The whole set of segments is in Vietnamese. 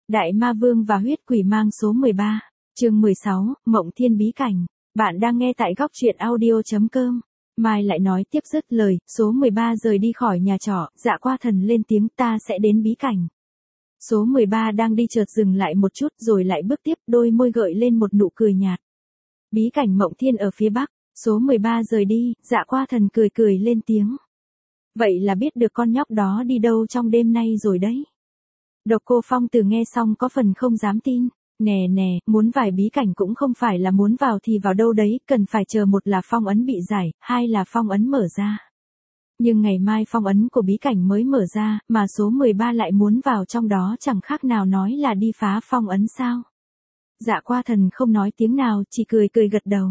Đại Ma Vương và huyết quỷ mang số 13, chương 16, Mộng Thiên Bí Cảnh. Bạn đang nghe tại góc truyện audio.com. Mai lại nói tiếp dứt lời, số 13 rời đi khỏi nhà trọ, Dạ Qua Thần lên tiếng ta sẽ đến bí cảnh. Số 13 đang đi chợt dừng lại một chút rồi lại bước tiếp, đôi môi gợi lên một nụ cười nhạt. Bí cảnh Mộng Thiên ở phía bắc, số 13 rời đi, Dạ Qua Thần cười cười lên tiếng. Vậy là biết được con nhóc đó đi đâu trong đêm nay rồi đấy. Độc Cô Phong Tử nghe xong có phần không dám tin. Nè, muốn vào bí cảnh cũng không phải là muốn vào thì vào đâu đấy, cần phải chờ một là phong ấn bị giải, hai là phong ấn mở ra. Nhưng ngày mai phong ấn của bí cảnh mới mở ra, mà số 13 lại muốn vào trong đó chẳng khác nào nói là đi phá phong ấn sao. Dạ Qua Thần không nói tiếng nào, chỉ cười cười gật đầu.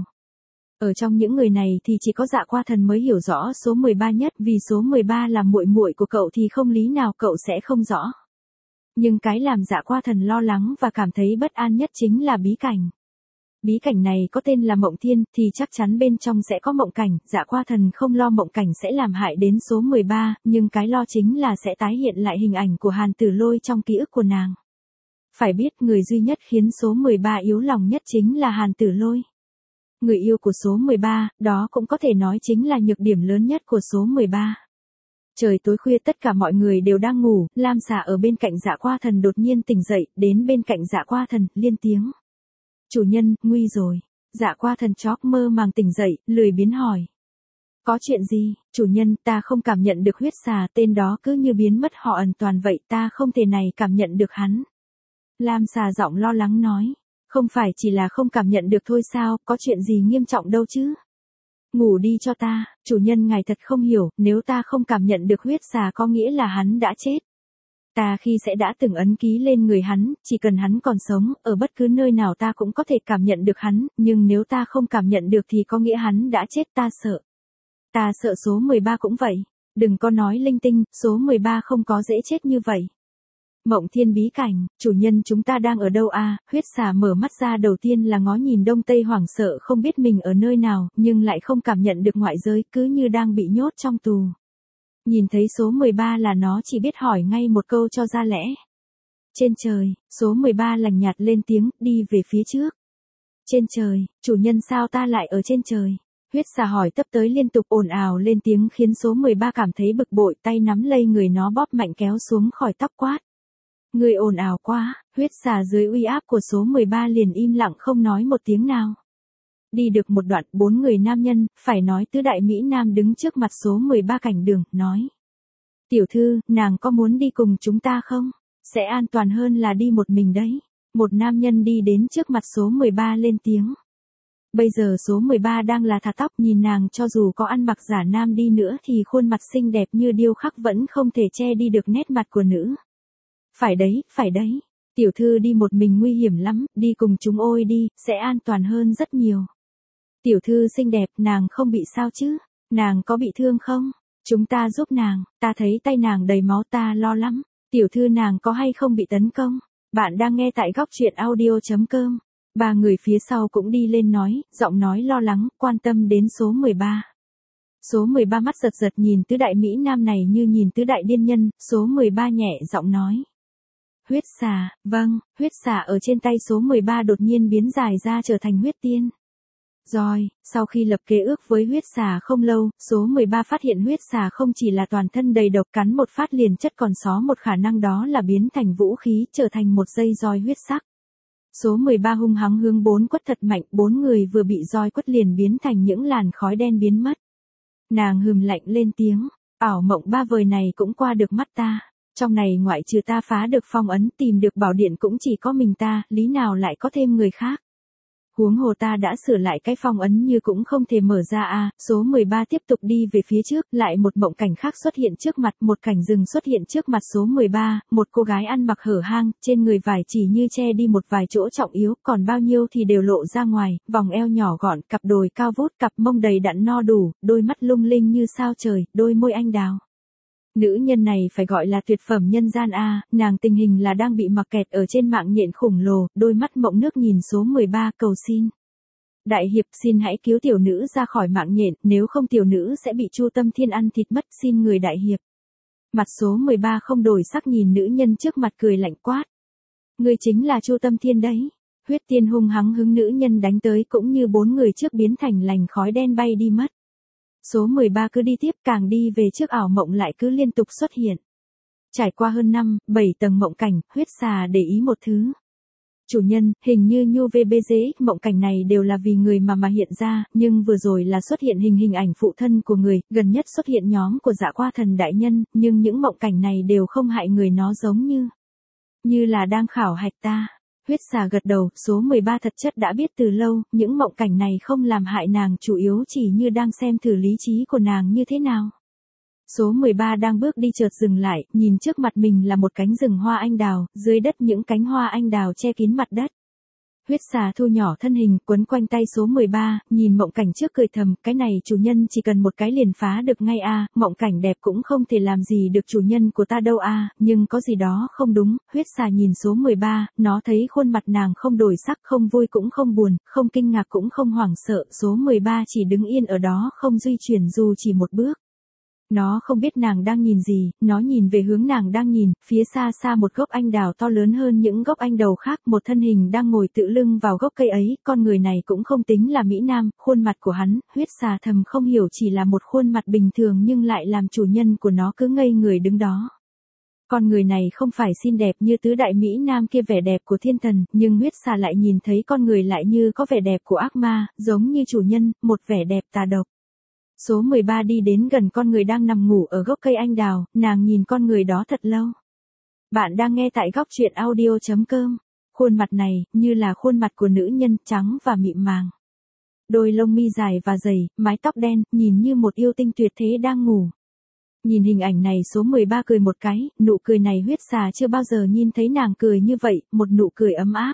Ở trong những người này thì chỉ có Dạ Qua Thần mới hiểu rõ số 13 nhất, vì số 13 là muội muội của cậu thì không lý nào cậu sẽ không rõ. Nhưng cái làm Dạ Qua Thần lo lắng và cảm thấy bất an nhất chính là bí cảnh. Bí cảnh này có tên là Mộng Thiên thì chắc chắn bên trong sẽ có mộng cảnh, Dạ Qua Thần không lo mộng cảnh sẽ làm hại đến số 13, nhưng cái lo chính là sẽ tái hiện lại hình ảnh của Hàn Tử Lôi trong ký ức của nàng. Phải biết người duy nhất khiến số 13 yếu lòng nhất chính là Hàn Tử Lôi. Người yêu của số 13, đó cũng có thể nói chính là nhược điểm lớn nhất của số 13. Trời tối khuya tất cả mọi người đều đang ngủ, Lam Xà ở bên cạnh Dạ Qua Thần đột nhiên tỉnh dậy, đến bên cạnh Dạ Qua Thần, liên tiếng. Chủ nhân, nguy rồi. Dạ Qua Thần chóp mơ màng tỉnh dậy, lười biếng hỏi. Có chuyện gì, chủ nhân, ta không cảm nhận được huyết xà, tên đó cứ như biến mất họ ẩn toàn vậy, ta không thể này cảm nhận được hắn. Lam Xà giọng lo lắng nói. Không phải chỉ là không cảm nhận được thôi sao, có chuyện gì nghiêm trọng đâu chứ. Ngủ đi cho ta, chủ nhân ngài thật không hiểu, nếu ta không cảm nhận được huyết xà có nghĩa là hắn đã chết. Ta khi sẽ đã từng ấn ký lên người hắn, chỉ cần hắn còn sống, ở bất cứ nơi nào ta cũng có thể cảm nhận được hắn, nhưng nếu ta không cảm nhận được thì có nghĩa hắn đã chết, ta sợ. Ta sợ số 13 cũng vậy, đừng có nói linh tinh, số 13 không có dễ chết như vậy. Mộng Thiên bí cảnh, chủ nhân chúng ta đang ở đâu à, huyết xà mở mắt ra đầu tiên là ngó nhìn đông tây hoảng sợ không biết mình ở nơi nào, nhưng lại không cảm nhận được ngoại giới, cứ như đang bị nhốt trong tù. Nhìn thấy số 13 là nó chỉ biết hỏi ngay một câu cho ra lẽ. Trên trời, số 13 lạnh nhạt lên tiếng, đi về phía trước. Trên trời, chủ nhân sao ta lại ở trên trời? Huyết xà hỏi tấp tới liên tục ồn ào lên tiếng khiến số 13 cảm thấy bực bội, tay nắm lây người nó bóp mạnh kéo xuống khỏi tóc quát. Người ồn ào quá, huyết xà dưới uy áp của số 13 liền im lặng không nói một tiếng nào. Đi được một đoạn, 4 người nam nhân, phải nói tứ đại Mỹ Nam đứng trước mặt số 13 cảnh đường, nói. Tiểu thư, nàng có muốn đi cùng chúng ta không? Sẽ an toàn hơn là đi một mình đấy. Một nam nhân đi đến trước mặt số 13 lên tiếng. Bây giờ số 13 đang là thả tóc, nhìn nàng cho dù có ăn mặc giả nam đi nữa thì khuôn mặt xinh đẹp như điêu khắc vẫn không thể che đi được nét mặt của nữ. Phải đấy, tiểu thư đi một mình nguy hiểm lắm, đi cùng chúng ôi đi, sẽ an toàn hơn rất nhiều. Tiểu thư xinh đẹp, nàng không bị sao chứ? Nàng có bị thương không? Chúng ta giúp nàng, ta thấy tay nàng đầy máu ta lo lắm. Tiểu thư nàng có hay không bị tấn công? Bạn đang nghe tại góc truyện audio.com. Ba người phía sau cũng đi lên nói, giọng nói lo lắng, quan tâm đến số 13. Số 13 mắt giật giật nhìn tứ đại Mỹ Nam này như nhìn tứ đại điên nhân, số 13 nhẹ giọng nói. Huyết xà, vâng, huyết xà ở trên tay số 13 đột nhiên biến dài ra trở thành huyết tiên. Rồi, sau khi lập kế ước với huyết xà không lâu, số 13 phát hiện huyết xà không chỉ là toàn thân đầy độc cắn một phát liền chất còn xó một khả năng đó là biến thành vũ khí trở thành một dây roi huyết sắc. Số 13 hung hăng hướng 4 quất thật mạnh, 4 người vừa bị roi quất liền biến thành những làn khói đen biến mất. Nàng hừm lạnh lên tiếng, ảo mộng ba vời này cũng qua được mắt ta. Trong này ngoại trừ ta phá được phong ấn tìm được bảo điện cũng chỉ có mình ta, lý nào lại có thêm người khác. Huống hồ ta đã sửa lại cái phong ấn như cũng không thể mở ra à, số 13 tiếp tục đi về phía trước, lại một mộng cảnh khác xuất hiện trước mặt, một cảnh rừng xuất hiện trước mặt số 13, một cô gái ăn mặc hở hang, trên người vải chỉ như che đi một vài chỗ trọng yếu, còn bao nhiêu thì đều lộ ra ngoài, vòng eo nhỏ gọn, cặp đồi cao vút, cặp mông đầy đặn no đủ, đôi mắt lung linh như sao trời, đôi môi anh đào. Nữ nhân này phải gọi là tuyệt phẩm nhân gian a, nàng tình hình là đang bị mặc kẹt ở trên mạng nhện khổng lồ, đôi mắt mộng nước nhìn số 13 cầu xin. Đại hiệp xin hãy cứu tiểu nữ ra khỏi mạng nhện, nếu không tiểu nữ sẽ bị Chu Tâm Thiên ăn thịt mất, xin người đại hiệp. Mặt số 13 không đổi sắc nhìn nữ nhân trước mặt cười lạnh quát. Ngươi chính là Chu Tâm Thiên đấy. Huyết Tiên hung hăng hứng nữ nhân đánh tới cũng như 4 người trước biến thành lành khói đen bay đi mất. Số 13 cứ đi tiếp, càng đi về trước ảo mộng lại cứ liên tục xuất hiện. Trải qua hơn 7 tầng mộng cảnh, huyết xà để ý một thứ. Chủ nhân, hình như Nhu VBG mộng cảnh này đều là vì người mà hiện ra, nhưng vừa rồi là xuất hiện hình ảnh phụ thân của người, gần nhất xuất hiện nhóm của Dạ Qua Thần đại nhân, nhưng những mộng cảnh này đều không hại người, nó giống như là đang khảo hạch ta. Huyết xà gật đầu, số 13 thật chất đã biết từ lâu, những mộng cảnh này không làm hại nàng, chủ yếu chỉ như đang xem thử lý trí của nàng như thế nào. Số 13 đang bước đi chợt dừng lại, nhìn trước mặt mình là một cánh rừng hoa anh đào, dưới đất những cánh hoa anh đào che kín mặt đất. Huyết xà thu nhỏ thân hình, quấn quanh tay số 13, nhìn mộng cảnh trước cười thầm, cái này chủ nhân chỉ cần một cái liền phá được ngay a, mộng cảnh đẹp cũng không thể làm gì được chủ nhân của ta đâu a, nhưng có gì đó không đúng. Huyết xà nhìn số 13, nó thấy khuôn mặt nàng không đổi sắc, không vui cũng không buồn, không kinh ngạc cũng không hoảng sợ, số 13 chỉ đứng yên ở đó không di chuyển dù chỉ một bước. Nó không biết nàng đang nhìn gì, nó nhìn về hướng nàng đang nhìn, phía xa xa một gốc anh đào to lớn hơn những gốc anh đào khác, một thân hình đang ngồi tựa lưng vào gốc cây ấy, con người này cũng không tính là Mỹ Nam, khuôn mặt của hắn, huyết xà thầm không hiểu chỉ là một khuôn mặt bình thường nhưng lại làm chủ nhân của nó cứ ngây người đứng đó. Con người này không phải xinh đẹp như tứ đại Mỹ Nam kia vẻ đẹp của thiên thần, nhưng huyết xà lại nhìn thấy con người lại như có vẻ đẹp của ác ma, giống như chủ nhân, một vẻ đẹp tà độc. Số 13 đi đến gần con người đang nằm ngủ ở gốc cây anh đào, nàng nhìn con người đó thật lâu. Bạn đang nghe tại góc truyện audio.com. Khuôn mặt này, như là khuôn mặt của nữ nhân, trắng và mịn màng. Đôi lông mi dài và dày, mái tóc đen, nhìn như một yêu tinh tuyệt thế đang ngủ. Nhìn hình ảnh này số 13 cười một cái, nụ cười này huyết xà chưa bao giờ nhìn thấy nàng cười như vậy, một nụ cười ấm áp.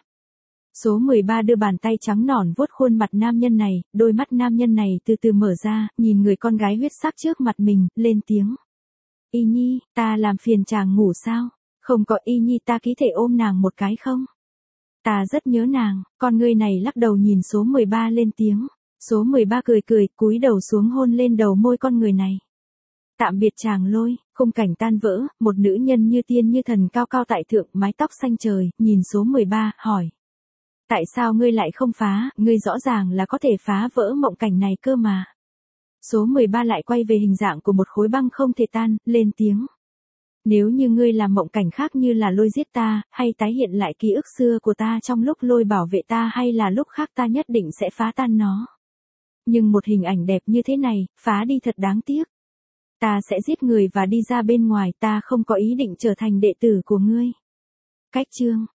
Số 13 đưa bàn tay trắng nõn vuốt khuôn mặt nam nhân này, đôi mắt nam nhân này từ từ mở ra, nhìn người con gái huyết sắc trước mặt mình, lên tiếng. Y Nhi, ta làm phiền chàng ngủ sao? Không có Y Nhi ta có thể ôm nàng một cái không? Ta rất nhớ nàng, con người này lắc đầu nhìn số 13 lên tiếng. Số 13 cười cười, cúi đầu xuống hôn lên đầu môi con người này. Tạm biệt chàng Lôi, khung cảnh tan vỡ, một nữ nhân như tiên như thần cao cao tại thượng, mái tóc xanh trời, nhìn số 13, hỏi. Tại sao ngươi lại không phá, ngươi rõ ràng là có thể phá vỡ mộng cảnh này cơ mà. Số 13 lại quay về hình dạng của một khối băng không thể tan, lên tiếng. Nếu như ngươi làm mộng cảnh khác như là Lôi giết ta, hay tái hiện lại ký ức xưa của ta trong lúc Lôi bảo vệ ta hay là lúc khác ta nhất định sẽ phá tan nó. Nhưng một hình ảnh đẹp như thế này, phá đi thật đáng tiếc. Ta sẽ giết người và đi ra bên ngoài, ta không có ý định trở thành đệ tử của ngươi. Cách chương